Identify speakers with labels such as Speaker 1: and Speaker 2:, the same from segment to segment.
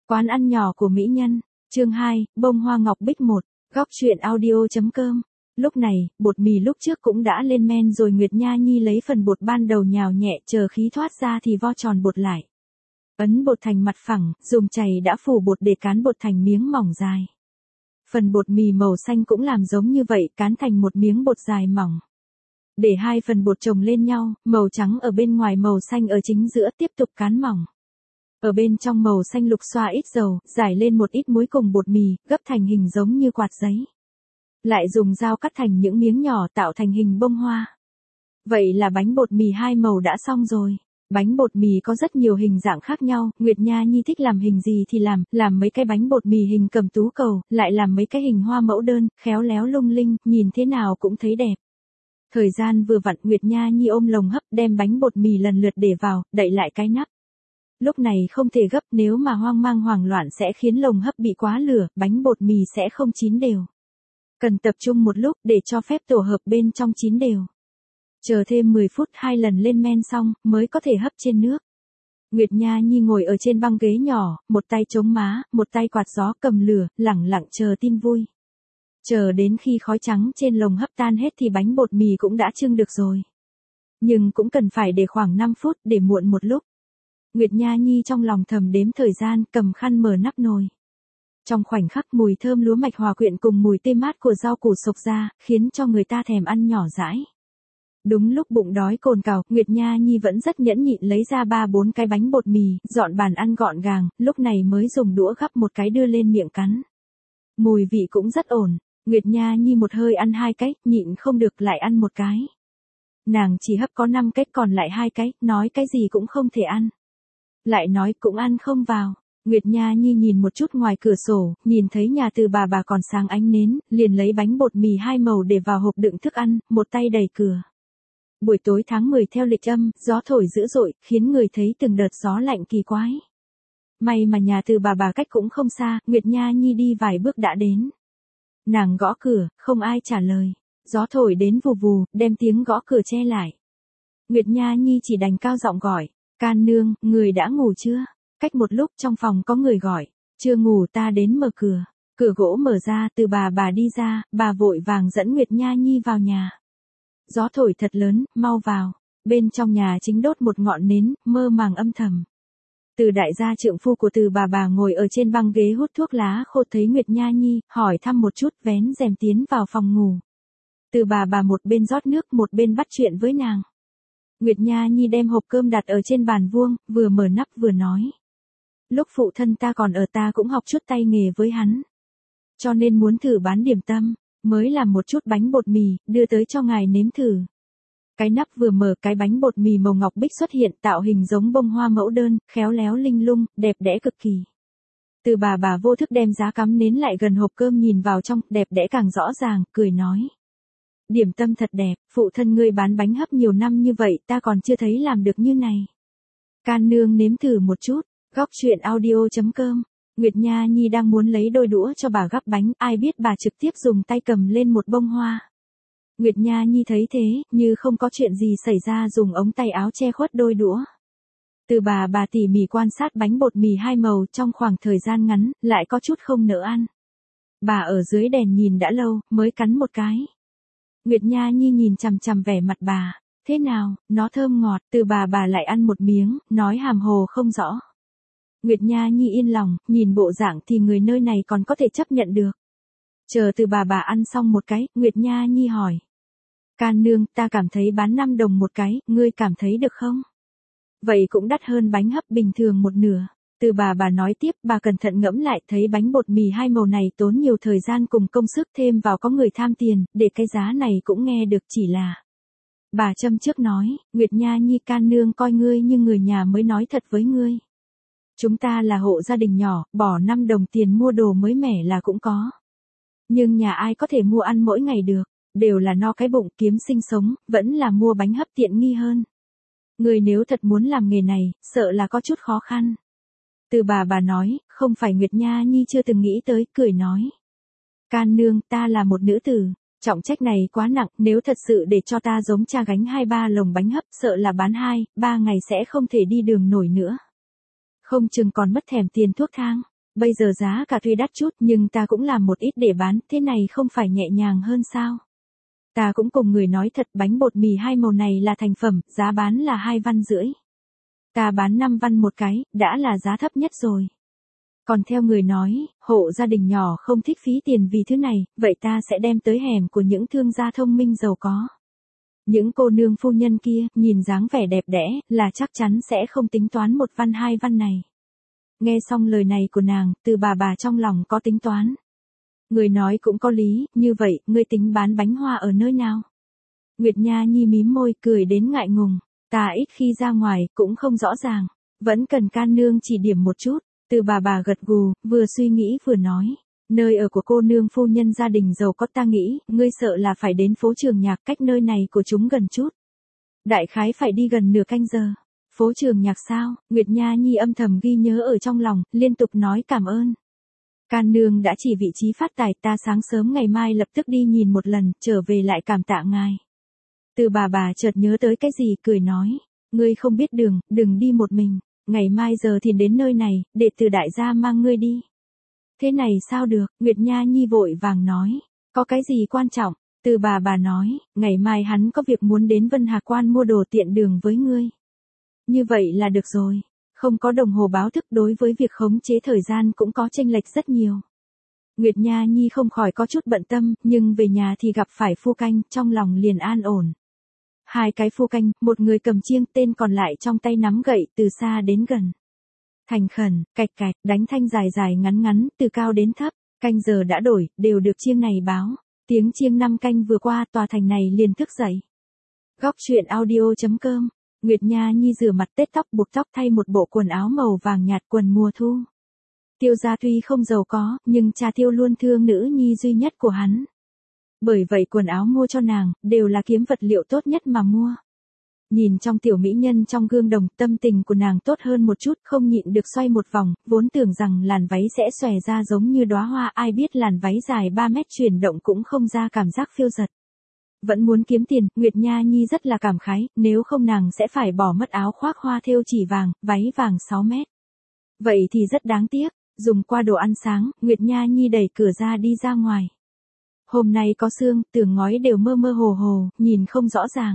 Speaker 1: Quán ăn nhỏ của mỹ nhân. Chương 2, bông hoa ngọc bích 1. Góc truyện audio.com. Lúc này, bột mì lúc trước cũng đã lên men rồi. Nguyệt Nha Nhi lấy phần bột ban đầu nhào nhẹ, chờ khí thoát ra thì vo tròn bột lại. Ấn bột thành mặt phẳng, dùng chày đã phủ bột để cán bột thành miếng mỏng dài. Phần bột mì màu xanh cũng làm giống như vậy, cán thành một miếng bột dài mỏng. Để hai phần bột chồng lên nhau, màu trắng ở bên ngoài, màu xanh ở chính giữa, tiếp tục cán mỏng. Ở bên trong màu xanh lục xoa ít dầu, rải lên một ít muối cùng bột mì, gấp thành hình giống như quạt giấy. Lại dùng dao cắt thành những miếng nhỏ tạo thành hình bông hoa. Vậy là bánh bột mì hai màu đã xong rồi. Bánh bột mì có rất nhiều hình dạng khác nhau, Nguyệt Nha Nhi thích làm hình gì thì làm mấy cái bánh bột mì hình cầm tú cầu, lại làm mấy cái hình hoa mẫu đơn, khéo léo lung linh, nhìn thế nào cũng thấy đẹp. Thời gian vừa vặn, Nguyệt Nha Nhi ôm lồng hấp đem bánh bột mì lần lượt để vào, đậy lại cái nắp. Lúc này không thể gấp, nếu mà hoang mang hoảng loạn sẽ khiến lồng hấp bị quá lửa, bánh bột mì sẽ không chín đều. Cần tập trung một lúc để cho phép tổ hợp bên trong chín đều. Chờ thêm 10 phút 2 lần lên men xong, mới có thể hấp trên nước. Nguyệt Nha Nhi ngồi ở trên băng ghế nhỏ, một tay chống má, một tay quạt gió cầm lửa, lẳng lặng chờ tin vui. Chờ đến khi khói trắng trên lồng hấp tan hết thì bánh bột mì cũng đã chưng được rồi. Nhưng cũng cần phải để khoảng 5 phút, để muộn một lúc. Nguyệt Nha Nhi trong lòng thầm đếm thời gian, cầm khăn mở nắp nồi. Trong khoảnh khắc, mùi thơm lúa mạch hòa quyện cùng mùi tê mát của rau củ sộc ra, khiến cho người ta thèm ăn nhỏ dãi. Đúng lúc bụng đói cồn cào, Nguyệt Nha Nhi vẫn rất nhẫn nhịn lấy ra 3-4 cái bánh bột mì, dọn bàn ăn gọn gàng, lúc này mới dùng đũa gắp một cái đưa lên miệng cắn. Mùi vị cũng rất ổn. Nguyệt Nha Nhi một hơi ăn 2 cái, nhịn không được lại ăn một cái. Nàng chỉ hấp có 5 cái, còn lại 2 cái, nói cái gì cũng không thể ăn. Lại nói cũng ăn không vào. Nguyệt Nha Nhi nhìn một chút ngoài cửa sổ, nhìn thấy nhà từ bà còn sáng ánh nến, liền lấy bánh bột mì hai màu để vào hộp đựng thức ăn, một tay đẩy cửa. Buổi tối tháng 10 theo lịch âm, gió thổi dữ dội, khiến người thấy từng đợt gió lạnh kỳ quái. May mà nhà từ bà cách cũng không xa, Nguyệt Nha Nhi đi vài bước đã đến. Nàng gõ cửa, không ai trả lời. Gió thổi đến vù vù, đem tiếng gõ cửa che lại. Nguyệt Nha Nhi chỉ đành cao giọng gọi, "Can nương, người đã ngủ chưa?" Cách một lúc trong phòng có người gọi, "Chưa ngủ, ta đến mở cửa." Cửa gỗ mở ra, từ bà đi ra, bà vội vàng dẫn Nguyệt Nha Nhi vào nhà. Gió thổi thật lớn, mau vào. Bên trong nhà chính đốt một ngọn nến, mơ màng âm thầm. Từ đại gia trượng phu của từ bà ngồi ở trên băng ghế hút thuốc lá khô, thấy Nguyệt Nha Nhi, hỏi thăm một chút, vén rèm tiến vào phòng ngủ. Từ bà một bên rót nước, một bên bắt chuyện với nàng. Nguyệt Nha Nhi đem hộp cơm đặt ở trên bàn vuông, vừa mở nắp vừa nói. Lúc phụ thân ta còn ở, ta cũng học chút tay nghề với hắn. Cho nên muốn thử bán điểm tâm, mới làm một chút bánh bột mì, đưa tới cho ngài nếm thử. Cái nắp vừa mở, cái bánh bột mì màu ngọc bích xuất hiện, tạo hình giống bông hoa mẫu đơn, khéo léo linh lung, đẹp đẽ cực kỳ. Từ bà vô thức đem giá cắm nến lại gần hộp cơm nhìn vào trong, đẹp đẽ càng rõ ràng, cười nói. Điểm tâm thật đẹp, phụ thân ngươi bán bánh hấp nhiều năm như vậy, ta còn chưa thấy làm được như này. Can nương nếm thử một chút. Góc truyện audio.com. Nguyệt Nha Nhi đang muốn lấy đôi đũa cho bà gắp bánh, ai biết bà trực tiếp dùng tay cầm lên một bông hoa. Nguyệt Nha Nhi thấy thế, như không có chuyện gì xảy ra, dùng ống tay áo che khuất đôi đũa. Từ bà tỉ mỉ quan sát bánh bột mì hai màu, trong khoảng thời gian ngắn, lại có chút không nỡ ăn. Bà ở dưới đèn nhìn đã lâu, mới cắn một cái. Nguyệt Nha Nhi nhìn chằm chằm vẻ mặt bà. Thế nào, nó thơm ngọt. Từ bà lại ăn một miếng, nói hàm hồ không rõ. Nguyệt Nha Nhi yên lòng, nhìn bộ dạng thì người nơi này còn có thể chấp nhận được. Chờ từ bà ăn xong một cái, Nguyệt Nha Nhi hỏi. Can nương, ta cảm thấy bán 5 đồng một cái, ngươi cảm thấy được không? Vậy cũng đắt hơn bánh hấp bình thường một nửa. Từ bà nói tiếp, bà cẩn thận ngẫm lại, thấy bánh bột mì hai màu này tốn nhiều thời gian cùng công sức, thêm vào có người tham tiền, để cái giá này cũng nghe được, chỉ là. Bà châm trước nói, Nguyệt Nha Nhi, can nương coi ngươi như người nhà mới nói thật với ngươi. Chúng ta là hộ gia đình nhỏ, bỏ 5 đồng tiền mua đồ mới mẻ là cũng có. Nhưng nhà ai có thể mua ăn mỗi ngày được, đều là no cái bụng kiếm sinh sống, vẫn là mua bánh hấp tiện nghi hơn. Người nếu thật muốn làm nghề này, sợ là có chút khó khăn. Từ bà nói, không phải. Nguyệt Nha Nhi chưa từng nghĩ tới, cười nói. Can nương, ta là một nữ tử, trọng trách này quá nặng, nếu thật sự để cho ta giống cha gánh 2-3 lồng bánh hấp, sợ là bán 2-3 ngày sẽ không thể đi đường nổi nữa. Không chừng còn mất thèm tiền thuốc thang. Bây giờ giá cả tuy đắt chút nhưng ta cũng làm một ít để bán, thế này không phải nhẹ nhàng hơn sao? Ta cũng cùng người nói thật, bánh bột mì 2 màu này là thành phẩm, giá bán là 2 văn rưỡi. Ta bán 5 văn một cái, đã là giá thấp nhất rồi. Còn theo người nói, hộ gia đình nhỏ không thích phí tiền vì thứ này, vậy ta sẽ đem tới hẻm của những thương gia thông minh giàu có. Những cô nương phu nhân kia, nhìn dáng vẻ đẹp đẽ, là chắc chắn sẽ không tính toán 1 văn 2 văn này. Nghe xong lời này của nàng, Từ bà trong lòng có tính toán. Người nói cũng có lý, như vậy, ngươi tính bán bánh hoa ở nơi nào? Nguyệt Nha Nhi mím môi, cười đến ngại ngùng. Ta ít khi ra ngoài, cũng không rõ ràng. Vẫn cần can nương chỉ điểm một chút. Từ bà gật gù, vừa suy nghĩ vừa nói. Nơi ở của cô nương phu nhân gia đình giàu có, ta nghĩ, ngươi sợ là phải đến phố Trường Nhạc, cách nơi này của chúng gần chút. Đại khái phải đi gần nửa canh giờ. Phố Trường Nhạc sao? Nguyệt Nha Nhi âm thầm ghi nhớ ở trong lòng, liên tục nói cảm ơn. Can nương đã chỉ vị trí phát tài, ta sáng sớm ngày mai lập tức đi nhìn một lần, trở về lại cảm tạ ngài. Từ bà chợt nhớ tới cái gì, cười nói. Ngươi không biết đường, đừng đi một mình. Ngày mai giờ thì đến nơi này, để Từ đại gia mang ngươi đi. Thế này sao được? Nguyệt Nha Nhi vội vàng nói. Có cái gì quan trọng? Từ bà nói, ngày mai hắn có việc muốn đến Vân Hà Quan mua đồ tiện đường với ngươi. Như vậy là được rồi. Không có đồng hồ báo thức, đối với việc khống chế thời gian cũng có chênh lệch rất nhiều. Nguyệt Nha Nhi không khỏi có chút bận tâm, nhưng về nhà thì gặp phải phu canh, trong lòng liền an ổn. 2 cái phu canh, một người cầm chiêng, tên còn lại trong tay nắm gậy, từ xa đến gần. Thành khẩn, cạch cạch, đánh thanh dài dài ngắn ngắn, từ cao đến thấp, canh giờ đã đổi, đều được chiêng này báo. Tiếng chiêng 5 canh vừa qua, tòa thành này liền thức dậy. Góc truyện audio.com. Nguyệt Nha Nhi rửa mặt, tết tóc, buộc tóc, thay một bộ quần áo màu vàng nhạt, quần mùa thu. Tiêu gia tuy không giàu có, nhưng cha Tiêu luôn thương nữ nhi duy nhất của hắn. Bởi vậy quần áo mua cho nàng, đều là kiếm vật liệu tốt nhất mà mua. Nhìn trong tiểu mỹ nhân trong gương đồng, tâm tình của nàng tốt hơn một chút, không nhịn được xoay một vòng, vốn tưởng rằng làn váy sẽ xòe ra giống như đóa hoa, ai biết làn váy dài 3 mét chuyển động cũng không ra cảm giác phiêu giật. Vẫn muốn kiếm tiền, Nguyệt Nha Nhi rất là cảm khái, nếu không nàng sẽ phải bỏ mất áo khoác hoa thêu chỉ vàng, váy vàng 6 mét. Vậy thì rất đáng tiếc, dùng qua đồ ăn sáng, Nguyệt Nha Nhi đẩy cửa ra đi ra ngoài. Hôm nay có sương, tường ngói đều mơ mơ hồ hồ, nhìn không rõ ràng.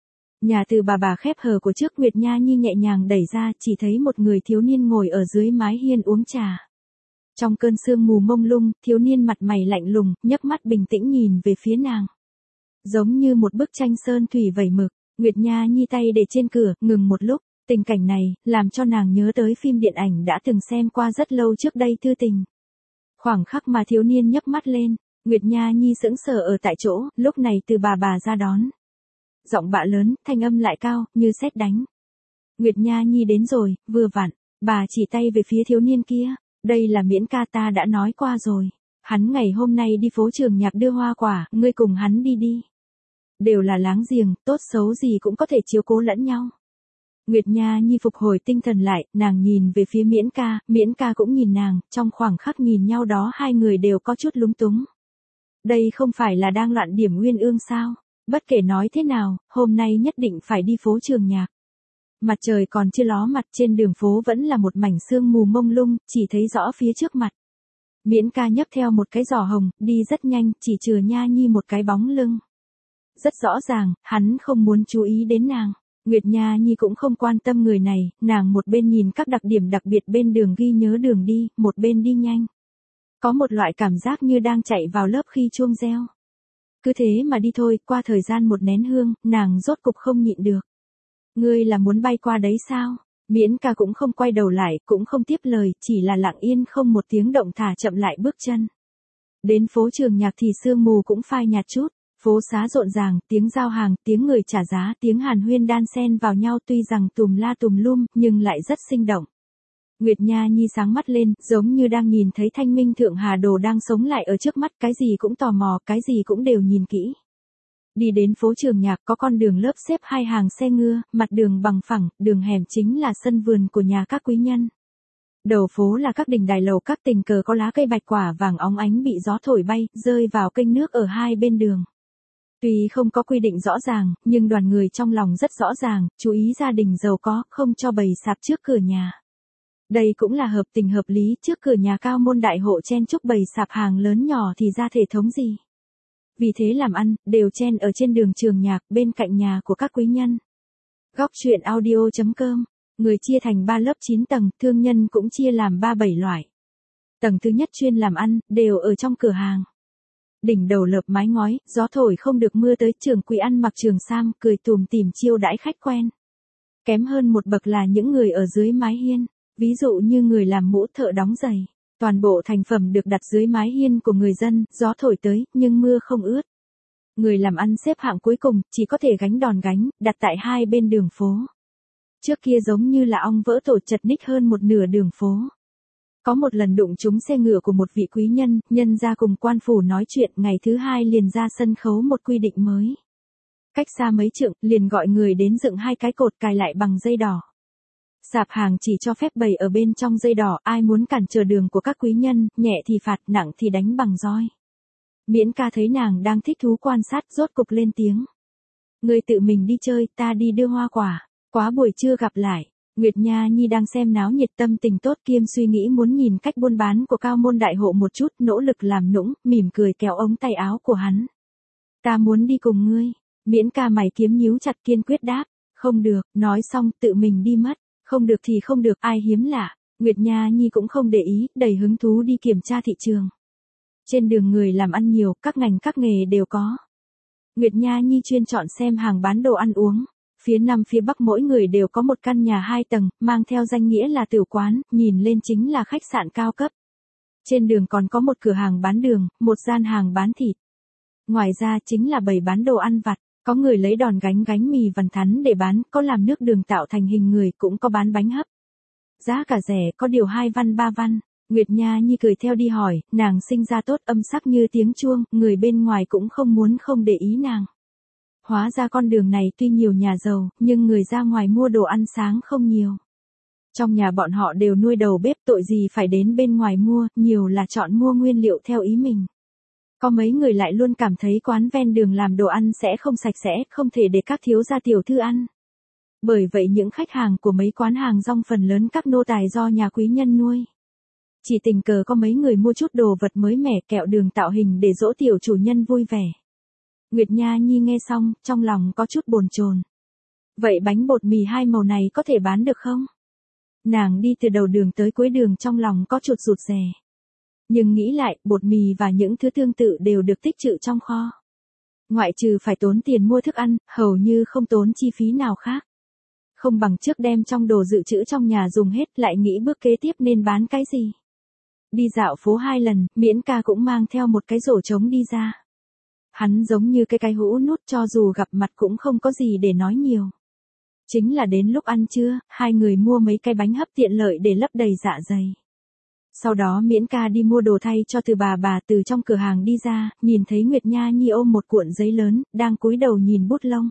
Speaker 1: Nhà Từ bà khép hờ của trước, Nguyệt Nha Nhi nhẹ nhàng đẩy ra, chỉ thấy một người thiếu niên ngồi ở dưới mái hiên uống trà. Trong cơn sương mù mông lung, thiếu niên mặt mày lạnh lùng, nhấc mắt bình tĩnh nhìn về phía nàng. Giống như một bức tranh sơn thủy vẩy mực, Nguyệt Nha Nhi tay để trên cửa, ngừng một lúc, tình cảnh này, làm cho nàng nhớ tới phim điện ảnh đã từng xem qua rất lâu trước đây, Thư Tình. Khoảng khắc mà thiếu niên nhấc mắt lên, Nguyệt Nha Nhi sững sờ ở tại chỗ, lúc này Từ bà ra đón. Giọng bạ lớn, thanh âm lại cao, như sét đánh. Nguyệt Nha Nhi đến rồi, vừa vặn, bà chỉ tay về phía thiếu niên kia, đây là Miễn ca, ta đã nói qua rồi. Hắn ngày hôm nay đi phố Trường Nhạc đưa hoa quả, ngươi cùng hắn đi đi. Đều là láng giềng, tốt xấu gì cũng có thể chiếu cố lẫn nhau. Nguyệt Nha Nhi phục hồi tinh thần lại, nàng nhìn về phía Miễn ca cũng nhìn nàng, trong khoảng khắc nhìn nhau đó hai người đều có chút lúng túng. Đây không phải là đang loạn điểm Uyên Ương sao? Bất kể nói thế nào, hôm nay nhất định phải đi phố Trường Nhạc. Mặt trời còn chưa ló mặt, trên đường phố vẫn là một mảnh sương mù mông lung, chỉ thấy rõ phía trước mặt. Miễn ca nhấc theo một cái giỏ hồng, đi rất nhanh, chỉ chừa Nha Nhi một cái bóng lưng. Rất rõ ràng, hắn không muốn chú ý đến nàng. Nguyệt Nha Nhi cũng không quan tâm người này, nàng một bên nhìn các đặc điểm đặc biệt bên đường ghi nhớ đường đi, một bên đi nhanh. Có một loại cảm giác như đang chạy vào lớp khi chuông reo. Cứ thế mà đi thôi, qua thời gian một nén hương, nàng rốt cục không nhịn được. Ngươi là muốn bay qua đấy sao? Miễn ca cũng không quay đầu lại, cũng không tiếp lời, chỉ là lặng yên không một tiếng động thả chậm lại bước chân. Đến phố Trường Nhạc thì sương mù cũng phai nhạt chút, phố xá rộn ràng, tiếng giao hàng, tiếng người trả giá, tiếng hàn huyên đan xen vào nhau, tuy rằng tùm la tùm lum, nhưng lại rất sinh động. Nguyệt Nha Nhi sáng mắt lên, giống như đang nhìn thấy thanh minh thượng hà đồ đang sống lại ở trước mắt, cái gì cũng tò mò, cái gì cũng đều nhìn kỹ. Đi đến phố Trường Nhạc, có con đường lớp xếp 2 hàng xe ngựa, mặt đường bằng phẳng, đường hẻm chính là sân vườn của nhà các quý nhân. Đầu phố là các đình đài lầu, các tình cờ có lá cây bạch quả vàng óng ánh bị gió thổi bay, rơi vào kênh nước ở hai bên đường. Tuy không có quy định rõ ràng, nhưng đoàn người trong lòng rất rõ ràng, chú ý gia đình giàu có, không cho bày sạp trước cửa nhà. Đây cũng là hợp tình hợp lý, trước cửa nhà cao môn đại hộ chen chúc bày sạp hàng lớn nhỏ thì ra thể thống gì. Vì thế làm ăn, đều chen ở trên đường Trường Nhạc, bên cạnh nhà của các quý nhân. Góc truyện audio.com, người chia thành 3 lớp 9 tầng, thương nhân cũng chia làm 37 loại. Tầng thứ nhất chuyên làm ăn, đều ở trong cửa hàng. Đỉnh đầu lợp mái ngói, gió thổi không được mưa tới, trưởng quỹ ăn mặc trường sam, cười tùm tìm chiêu đãi khách quen. Kém hơn một bậc là những người ở dưới mái hiên, ví dụ như người làm mũ, thợ đóng giày. Toàn bộ thành phẩm được đặt dưới mái hiên của người dân, gió thổi tới, nhưng mưa không ướt. Người làm ăn xếp hạng cuối cùng, chỉ có thể gánh đòn gánh, đặt tại hai bên đường phố. Trước kia giống như là ong vỡ tổ, chật ních hơn một nửa đường phố. Có một lần đụng trúng xe ngựa của một vị quý nhân, nhân ra cùng quan phủ nói chuyện, ngày thứ hai liền ra sân khấu một quy định mới. Cách xa mấy trượng, liền gọi người đến dựng 2 cái cột cài lại bằng dây đỏ. Sạp hàng chỉ cho phép bày ở bên trong dây đỏ, ai muốn cản trở đường của các quý nhân, nhẹ thì phạt, nặng thì đánh bằng roi. Miễn ca thấy nàng đang thích thú quan sát, rốt cục lên tiếng. Người tự mình đi chơi, ta đi đưa hoa quả, quá buổi trưa gặp lại. Nguyệt Nha Nhi đang xem náo nhiệt, tâm tình tốt kiêm suy nghĩ muốn nhìn cách buôn bán của cao môn đại hộ một chút, nỗ lực làm nũng, mỉm cười kéo ống tay áo của hắn. Ta muốn đi cùng ngươi. Miễn ca mày kiếm nhíu chặt, kiên quyết đáp. Không được, nói xong tự mình đi mất. Không được thì không được, ai hiếm lạ. Nguyệt Nha Nhi cũng không để ý, đầy hứng thú đi kiểm tra thị trường. Trên đường người làm ăn nhiều, các ngành các nghề đều có. Nguyệt Nha Nhi chuyên chọn xem hàng bán đồ ăn uống. Phía Nam phía Bắc mỗi người đều có một căn nhà 2 tầng, mang theo danh nghĩa là tiểu quán, nhìn lên chính là khách sạn cao cấp. Trên đường còn có một cửa hàng bán đường, một gian hàng bán thịt. Ngoài ra chính là bày bán đồ ăn vặt, có người lấy đòn gánh gánh mì vằn thắn để bán, có làm nước đường tạo thành hình người, cũng có bán bánh hấp. Giá cả rẻ, có điều 2 văn 3 văn. Nguyệt Nha Nhi cười theo đi hỏi, nàng sinh ra tốt, âm sắc như tiếng chuông, người bên ngoài cũng không muốn không để ý nàng. Hóa ra con đường này tuy nhiều nhà giàu, nhưng người ra ngoài mua đồ ăn sáng không nhiều. Trong nhà bọn họ đều nuôi đầu bếp, tội gì phải đến bên ngoài mua, nhiều là chọn mua nguyên liệu theo ý mình. Có mấy người lại luôn cảm thấy quán ven đường làm đồ ăn sẽ không sạch sẽ, không thể để các thiếu gia tiểu thư ăn. Bởi vậy những khách hàng của mấy quán hàng rong phần lớn các nô tài do nhà quý nhân nuôi. Chỉ tình cờ có mấy người mua chút đồ vật mới mẻ, kẹo đường tạo hình để dỗ tiểu chủ nhân vui vẻ. Nguyệt Nha Nhi nghe xong, trong lòng có chút bồn chồn. Vậy bánh bột mì 2 màu này có thể bán được không? Nàng đi từ đầu đường tới cuối đường, trong lòng có chút rụt rè. Nhưng nghĩ lại, bột mì và những thứ tương tự đều được tích trữ trong kho. Ngoại trừ phải tốn tiền mua thức ăn, hầu như không tốn chi phí nào khác. Không bằng trước đem trong đồ dự trữ trong nhà dùng hết, lại nghĩ bước kế tiếp nên bán cái gì. Đi dạo phố 2 lần, Miễn ca cũng mang theo một cái rổ trống đi ra. Hắn giống như cái hũ nút, cho dù gặp mặt cũng không có gì để nói nhiều. Chính là đến lúc ăn trưa, 2 người mua mấy cái bánh hấp tiện lợi để lấp đầy dạ dày. Sau đó Miễn ca đi mua đồ thay cho từ bà từ trong cửa hàng đi ra, nhìn thấy Nguyệt Nha Nhi ôm một cuộn giấy lớn, đang cúi đầu nhìn bút lông.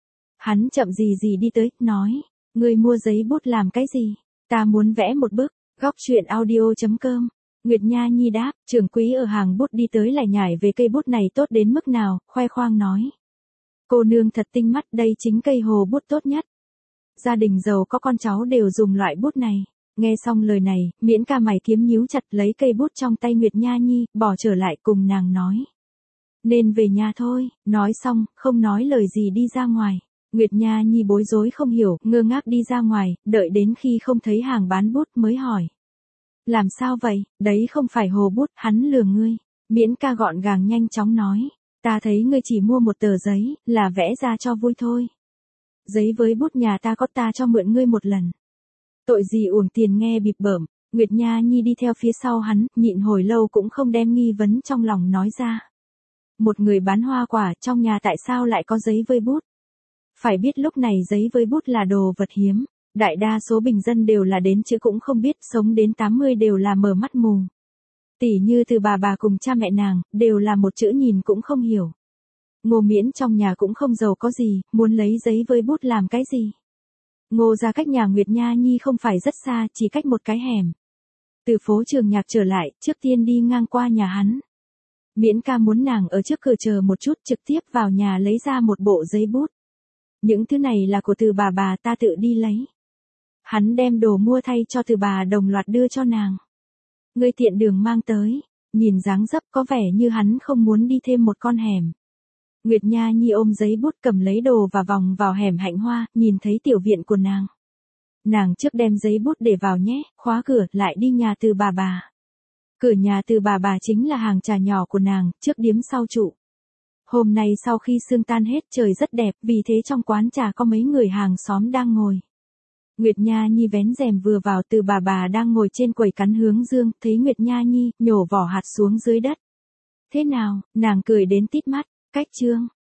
Speaker 1: Hắn chậm gì đi tới, nói, ngươi mua giấy bút làm cái gì? Ta muốn vẽ một bức. Góc truyện audio.com. Nguyệt Nha Nhi đáp, trưởng quỹ ở hàng bút đi tới lại nhải về cây bút này tốt đến mức nào, khoe khoang nói. Cô nương thật tinh mắt, đây chính cây hồ bút tốt nhất. Gia đình giàu có con cháu đều dùng loại bút này. Nghe xong lời này, Miễn ca mày kiếm nhíu chặt, lấy cây bút trong tay Nguyệt Nha Nhi, bỏ trở lại cùng nàng nói. Nên về nhà thôi, nói xong, không nói lời gì đi ra ngoài. Nguyệt Nha Nhi bối rối không hiểu, ngơ ngác đi ra ngoài, đợi đến khi không thấy hàng bán bút mới hỏi. Làm sao vậy, đấy không phải hồ bút, hắn lừa ngươi. Miễn ca gọn gàng nhanh chóng nói. Ta thấy ngươi chỉ mua một tờ giấy, là vẽ ra cho vui thôi. Giấy với bút nhà ta có, ta cho mượn ngươi một lần. Tội gì uổng tiền, nghe bịp bợm. Nguyệt Nha Nhi đi theo phía sau hắn, nhịn hồi lâu cũng không đem nghi vấn trong lòng nói ra. Một người bán hoa quả, trong nhà tại sao lại có giấy với bút? Phải biết lúc này giấy với bút là đồ vật hiếm. Đại đa số bình dân đều là đến chữ cũng không biết, sống đến 80 đều là mở mắt mù. Tỉ như từ bà cùng cha mẹ nàng, đều là một chữ nhìn cũng không hiểu. Ngô Miễn trong nhà cũng không giàu có gì, muốn lấy giấy với bút làm cái gì? Ngô ra cách nhà Nguyệt Nha Nhi không phải rất xa, chỉ cách một cái hẻm. Từ phố Trường Nhạc trở lại, trước tiên đi ngang qua nhà hắn. Miễn ca muốn nàng ở trước cửa chờ một chút, trực tiếp vào nhà lấy ra một bộ giấy bút. Những thứ này là của từ bà ta tự đi lấy. Hắn đem đồ mua thay cho Từ bà đồng loạt đưa cho nàng. Ngươi tiện đường mang tới, nhìn dáng dấp có vẻ như hắn không muốn đi thêm một con hẻm. Nguyệt Nha Nhi ôm giấy bút cầm lấy đồ và vòng vào hẻm Hạnh Hoa, nhìn thấy tiểu viện của nàng. Nàng trước đem giấy bút để vào nhé, khóa cửa, lại đi nhà Từ bà. Cửa nhà Từ bà chính là hàng trà nhỏ của nàng, trước điếm sau trụ. Hôm nay sau khi sương tan hết trời rất đẹp, vì thế trong quán trà có mấy người hàng xóm đang ngồi. Nguyệt Nha Nhi vén rèm vừa vào, Từ bà đang ngồi trên quầy cắn hướng dương, thấy Nguyệt Nha Nhi, nhổ vỏ hạt xuống dưới đất. Thế nào, nàng cười đến tít mắt, cách chương.